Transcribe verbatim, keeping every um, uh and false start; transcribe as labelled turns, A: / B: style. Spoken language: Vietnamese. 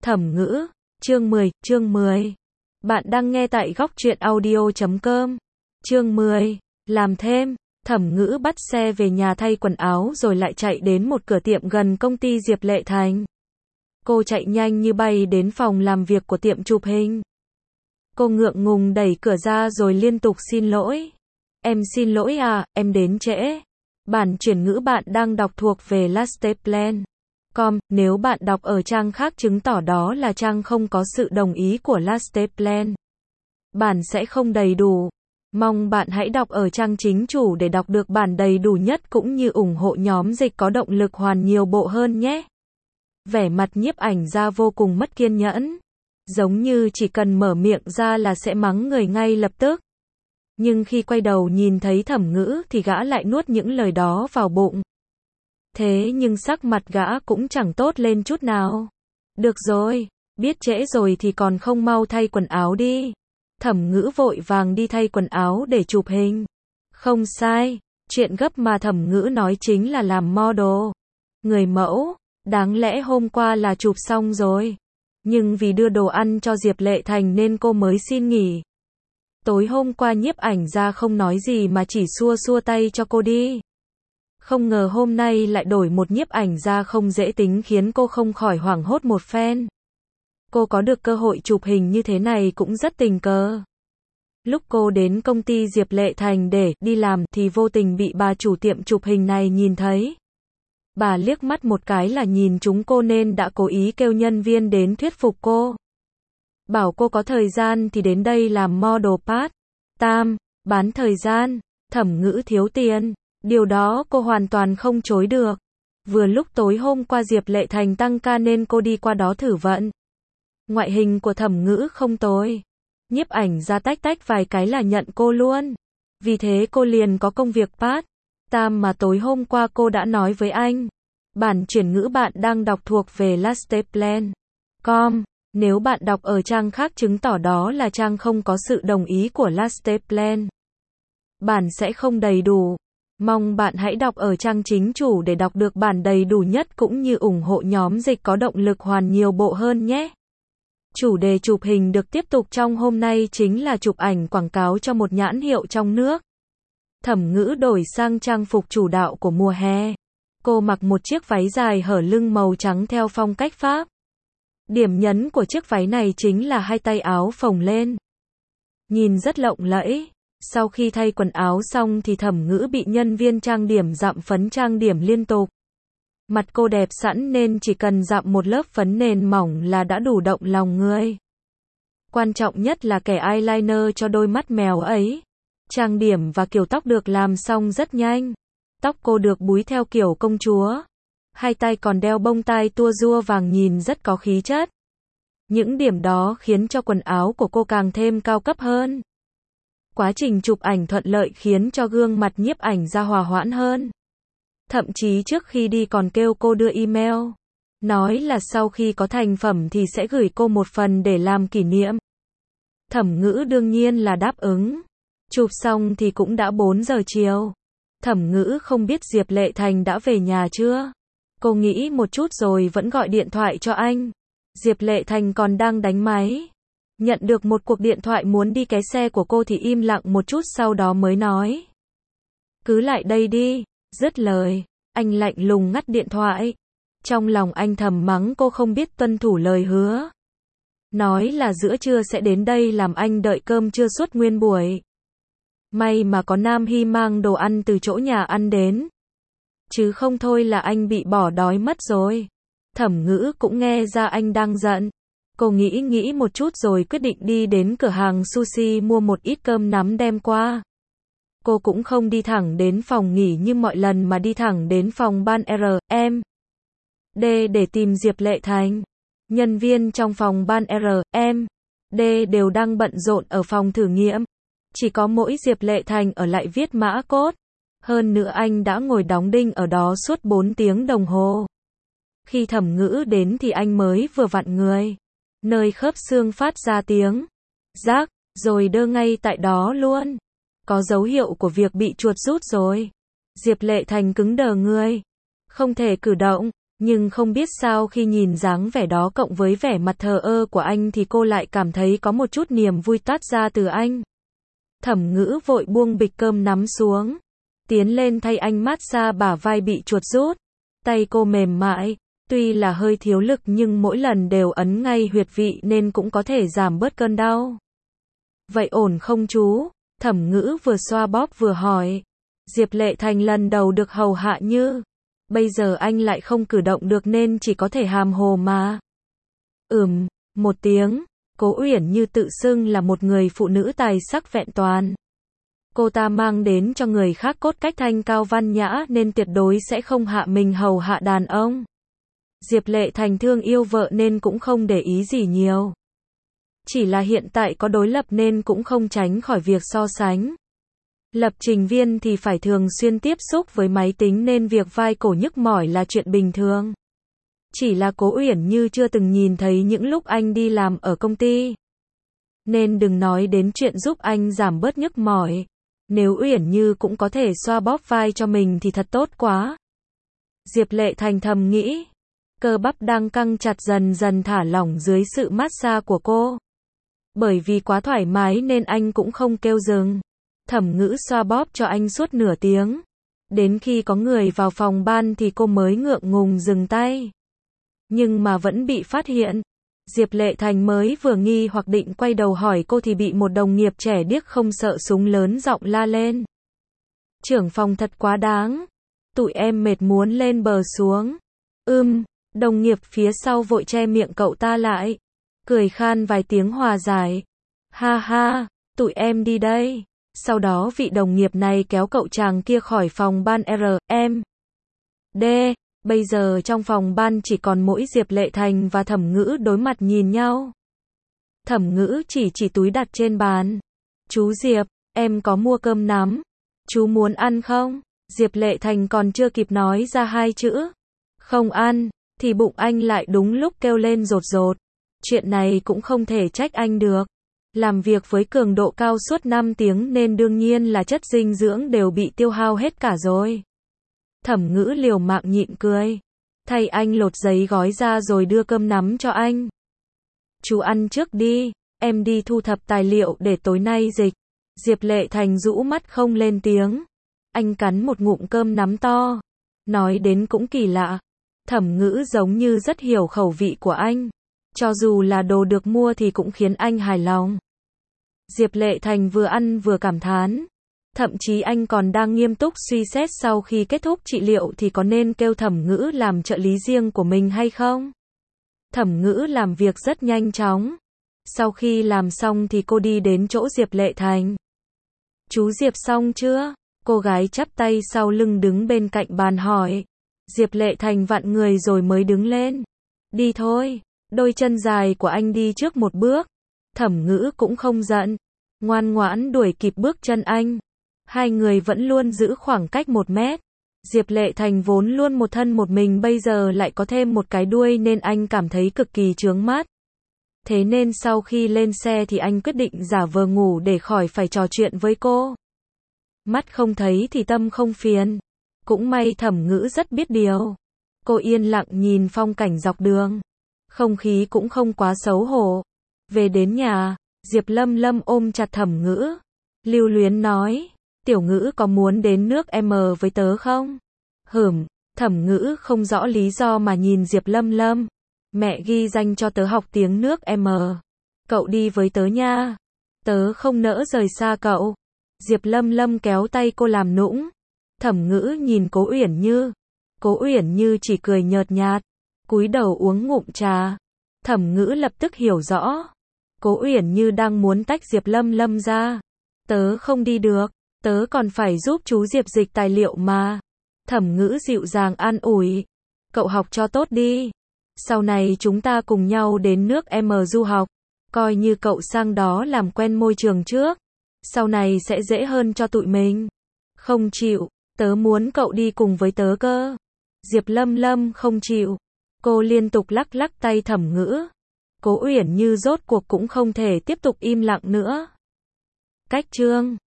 A: Thẩm ngữ, chương mười, chương mười. Bạn đang nghe tại góc truyện audio chấm com. Chương mười, làm thêm. Thẩm ngữ bắt xe về nhà thay quần áo rồi lại chạy đến một cửa tiệm gần công ty Diệp Lệ Thành. Cô chạy nhanh như bay đến phòng làm việc của tiệm chụp hình. Cô ngượng ngùng đẩy cửa ra rồi liên tục xin lỗi. Em xin lỗi à, em đến trễ. Bản chuyển ngữ bạn đang đọc thuộc về lasteplan chấm com, nếu bạn đọc ở trang khác chứng tỏ đó là trang không có sự đồng ý của lasteplan. Bản sẽ không đầy đủ. Mong bạn hãy đọc ở trang chính chủ để đọc được bản đầy đủ nhất cũng như ủng hộ nhóm dịch có động lực hoàn nhiều bộ hơn nhé. Vẻ mặt nhiếp ảnh ra vô cùng mất kiên nhẫn. Giống như chỉ cần mở miệng ra là sẽ mắng người ngay lập tức. Nhưng khi quay đầu nhìn thấy Thẩm ngữ thì gã lại nuốt những lời đó vào bụng. Thế nhưng sắc mặt gã cũng chẳng tốt lên chút nào. Được rồi, biết trễ rồi thì còn không mau thay quần áo đi. Thẩm ngữ vội vàng đi thay quần áo để chụp hình. Không sai, chuyện gấp mà Thẩm ngữ nói chính là làm model. Người mẫu, đáng lẽ hôm qua là chụp xong rồi. Nhưng vì đưa đồ ăn cho Diệp Lệ Thành nên cô mới xin nghỉ. Tối hôm qua nhiếp ảnh ra không nói gì mà chỉ xua xua tay cho cô đi. Không ngờ hôm nay lại đổi một nhiếp ảnh ra không dễ tính khiến cô không khỏi hoảng hốt một phen. Cô có được cơ hội chụp hình như thế này cũng rất tình cờ. Lúc cô đến công ty Diệp Lệ Thành để đi làm thì vô tình bị bà chủ tiệm chụp hình này nhìn thấy. Bà liếc mắt một cái là nhìn chúng cô nên đã cố ý kêu nhân viên đến thuyết phục cô. Bảo cô có thời gian thì đến đây làm model part time, bán thời gian. Thẩm ngữ thiếu tiền, điều đó cô hoàn toàn không chối được. Vừa lúc tối hôm qua Diệp Lệ Thành tăng ca nên cô đi qua đó thử vận. Ngoại hình của Thẩm ngữ không tồi. Nhiếp ảnh ra tách tách vài cái là nhận cô luôn. Vì thế cô liền có công việc part time mà tối hôm qua cô đã nói với anh. Bản chuyển ngữ bạn đang đọc thuộc về lasteplan chấm com. Nếu bạn đọc ở trang khác chứng tỏ đó là trang không có sự đồng ý của lasteplan. Bản sẽ không đầy đủ. Mong bạn hãy đọc ở trang chính chủ để đọc được bản đầy đủ nhất cũng như ủng hộ nhóm dịch có động lực hoàn nhiều bộ hơn nhé. Chủ đề chụp hình được tiếp tục trong hôm nay chính là chụp ảnh quảng cáo cho một nhãn hiệu trong nước. Thẩm ngữ đổi sang trang phục chủ đạo của mùa hè. Cô mặc một chiếc váy dài hở lưng màu trắng theo phong cách Pháp. Điểm nhấn của chiếc váy này chính là hai tay áo phồng lên. Nhìn rất lộng lẫy. Sau khi thay quần áo xong thì Thẩm ngữ bị nhân viên trang điểm dặm phấn trang điểm liên tục. Mặt cô đẹp sẵn nên chỉ cần dặm một lớp phấn nền mỏng là đã đủ động lòng người. Quan trọng nhất là kẻ eyeliner cho đôi mắt mèo ấy. Trang điểm và kiểu tóc được làm xong rất nhanh. Tóc cô được búi theo kiểu công chúa. Hai tay còn đeo bông tai tua rua vàng nhìn rất có khí chất. Những điểm đó khiến cho quần áo của cô càng thêm cao cấp hơn. Quá trình chụp ảnh thuận lợi khiến cho gương mặt nhiếp ảnh ra hòa hoãn hơn. Thậm chí trước khi đi còn kêu cô đưa email. Nói là sau khi có thành phẩm thì sẽ gửi cô một phần để làm kỷ niệm. Thẩm ngữ đương nhiên là đáp ứng. Chụp xong thì cũng đã bốn giờ chiều. Thẩm ngữ không biết Diệp Lệ Thành đã về nhà chưa. Cô nghĩ một chút rồi vẫn gọi điện thoại cho anh. Diệp Lệ Thành còn đang đánh máy. Nhận được một cuộc điện thoại muốn đi cái xe của cô thì im lặng một chút sau đó mới nói. Cứ lại đây đi. Dứt lời, anh lạnh lùng ngắt điện thoại. Trong lòng anh thầm mắng cô không biết tuân thủ lời hứa. Nói là giữa trưa sẽ đến đây làm anh đợi cơm trưa suốt nguyên buổi. May mà có Nam Hy mang đồ ăn từ chỗ nhà ăn đến. Chứ không thôi là anh bị bỏ đói mất rồi. Thẩm ngữ cũng nghe ra anh đang giận. Cô nghĩ nghĩ một chút rồi quyết định đi đến cửa hàng sushi mua một ít cơm nắm đem qua. Cô cũng không đi thẳng đến phòng nghỉ như mọi lần mà đi thẳng đến phòng ban R, M, D để tìm Diệp Lệ Thành. Nhân viên trong phòng ban R, M, D đều đang bận rộn ở phòng thử nghiệm. Chỉ có mỗi Diệp Lệ Thành ở lại viết mã code. Hơn nữa anh đã ngồi đóng đinh ở đó suốt bốn tiếng đồng hồ. Khi Thẩm ngữ đến thì anh mới vừa vặn người. Nơi khớp xương phát ra tiếng rác, rồi đơ ngay tại đó luôn. Có dấu hiệu của việc bị chuột rút rồi. Diệp Lệ Thành cứng đờ người. Không thể cử động. Nhưng không biết sao khi nhìn dáng vẻ đó cộng với vẻ mặt thờ ơ của anh thì cô lại cảm thấy có một chút niềm vui toát ra từ anh. Thẩm Ngữ vội buông bịch cơm nắm xuống, tiến lên thay anh massage bả vai bị chuột rút. Tay cô mềm mại, tuy là hơi thiếu lực nhưng mỗi lần đều ấn ngay huyệt vị nên cũng có thể giảm bớt cơn đau. Vậy ổn không chú? Thẩm Ngữ vừa xoa bóp vừa hỏi. Diệp Lệ Thành lần đầu được hầu hạ như bây giờ anh lại không cử động được nên chỉ có thể hàm hồ mà. Ừm, một tiếng. Cố Uyển Như tự xưng là một người phụ nữ tài sắc vẹn toàn. Cô ta mang đến cho người khác cốt cách thanh cao văn nhã nên tuyệt đối sẽ không hạ mình hầu hạ đàn ông. Diệp Lệ Thành thương yêu vợ nên cũng không để ý gì nhiều. Chỉ là hiện tại có đối lập nên cũng không tránh khỏi việc so sánh. Lập trình viên thì phải thường xuyên tiếp xúc với máy tính nên việc vai cổ nhức mỏi là chuyện bình thường. Chỉ là Cố Uyển Như chưa từng nhìn thấy những lúc anh đi làm ở công ty. Nên đừng nói đến chuyện giúp anh giảm bớt nhức mỏi. Nếu Uyển Như cũng có thể xoa bóp vai cho mình thì thật tốt quá. Diệp Lệ Thành thầm nghĩ. Cơ bắp đang căng chặt dần dần thả lỏng dưới sự massage của cô. Bởi vì quá thoải mái nên anh cũng không kêu dừng. Thẩm Ngữ xoa bóp cho anh suốt nửa tiếng. Đến khi có người vào phòng ban thì cô mới ngượng ngùng dừng tay. Nhưng mà vẫn bị phát hiện. Diệp Lệ Thành mới vừa nghi hoặc định quay đầu hỏi cô thì bị một đồng nghiệp trẻ điếc không sợ súng lớn giọng la lên. Trưởng phòng thật quá đáng. Tụi em mệt muốn lên bờ xuống. Ưm, đồng nghiệp phía sau vội che miệng cậu ta lại. Cười khan vài tiếng hòa giải. Ha ha, tụi em đi đây. Sau đó vị đồng nghiệp này kéo cậu chàng kia khỏi phòng ban R, M, D. Bây giờ trong phòng ban chỉ còn mỗi Diệp Lệ Thành và Thẩm Ngữ đối mặt nhìn nhau. Thẩm Ngữ chỉ chỉ túi đặt trên bàn. Chú Diệp, em có mua cơm nắm. Chú muốn ăn không? Diệp Lệ Thành còn chưa kịp nói ra hai chữ. Không ăn, thì bụng anh lại đúng lúc kêu lên rột rột. Chuyện này cũng không thể trách anh được. Làm việc với cường độ cao suốt năm tiếng nên đương nhiên là chất dinh dưỡng đều bị tiêu hao hết cả rồi. Thẩm Ngữ liều mạng nhịn cười. Thay anh lột giấy gói ra rồi đưa cơm nắm cho anh. Chú ăn trước đi, em đi thu thập tài liệu để tối nay dịch. Diệp Lệ Thành rũ mắt không lên tiếng. Anh cắn một ngụm cơm nắm to. Nói đến cũng kỳ lạ. Thẩm Ngữ giống như rất hiểu khẩu vị của anh. Cho dù là đồ được mua thì cũng khiến anh hài lòng. Diệp Lệ Thành vừa ăn vừa cảm thán. Thậm chí anh còn đang nghiêm túc suy xét sau khi kết thúc trị liệu thì có nên kêu Thẩm Ngữ làm trợ lý riêng của mình hay không. Thẩm Ngữ làm việc rất nhanh chóng. Sau khi làm xong thì cô đi đến chỗ Diệp Lệ Thành. Chú Diệp xong chưa? Cô gái chắp tay sau lưng đứng bên cạnh bàn hỏi. Diệp Lệ Thành vặn người rồi mới đứng lên. Đi thôi. Đôi chân dài của anh đi trước một bước. Thẩm Ngữ cũng không giận. Ngoan ngoãn đuổi kịp bước chân anh. Hai người vẫn luôn giữ khoảng cách một mét. Diệp Lệ Thành vốn luôn một thân một mình bây giờ lại có thêm một cái đuôi nên anh cảm thấy cực kỳ chướng mắt. Thế nên sau khi lên xe thì anh quyết định giả vờ ngủ để khỏi phải trò chuyện với cô. Mắt không thấy thì tâm không phiền. Cũng may Thẩm Ngữ rất biết điều. Cô yên lặng nhìn phong cảnh dọc đường. Không khí cũng không quá xấu hổ. Về đến nhà, Diệp Lâm Lâm ôm chặt Thẩm Ngữ. Lưu luyến nói, tiểu Ngữ có muốn đến nước M với tớ không? Hửm, Thẩm Ngữ không rõ lý do mà nhìn Diệp Lâm Lâm. Mẹ ghi danh cho tớ học tiếng nước M. Cậu đi với tớ nha. Tớ không nỡ rời xa cậu. Diệp Lâm Lâm kéo tay cô làm nũng. Thẩm Ngữ nhìn Cố Uyển Như. Cố Uyển Như chỉ cười nhợt nhạt, cúi đầu uống ngụm trà. Thẩm Ngữ lập tức hiểu rõ. Cố Uyển Như đang muốn tách Diệp Lâm Lâm ra. Tớ không đi được, tớ còn phải giúp chú Diệp dịch tài liệu mà. Thẩm Ngữ dịu dàng an ủi. Cậu học cho tốt đi. Sau này chúng ta cùng nhau đến nước M du học. Coi như cậu sang đó làm quen môi trường trước. Sau này sẽ dễ hơn cho tụi mình. Không chịu, tớ muốn cậu đi cùng với tớ cơ. Diệp Lâm Lâm không chịu. Cô liên tục lắc lắc tay Thẩm Ngữ. Cố Uyển Như rốt cuộc cũng không thể tiếp tục im lặng nữa. Cách chương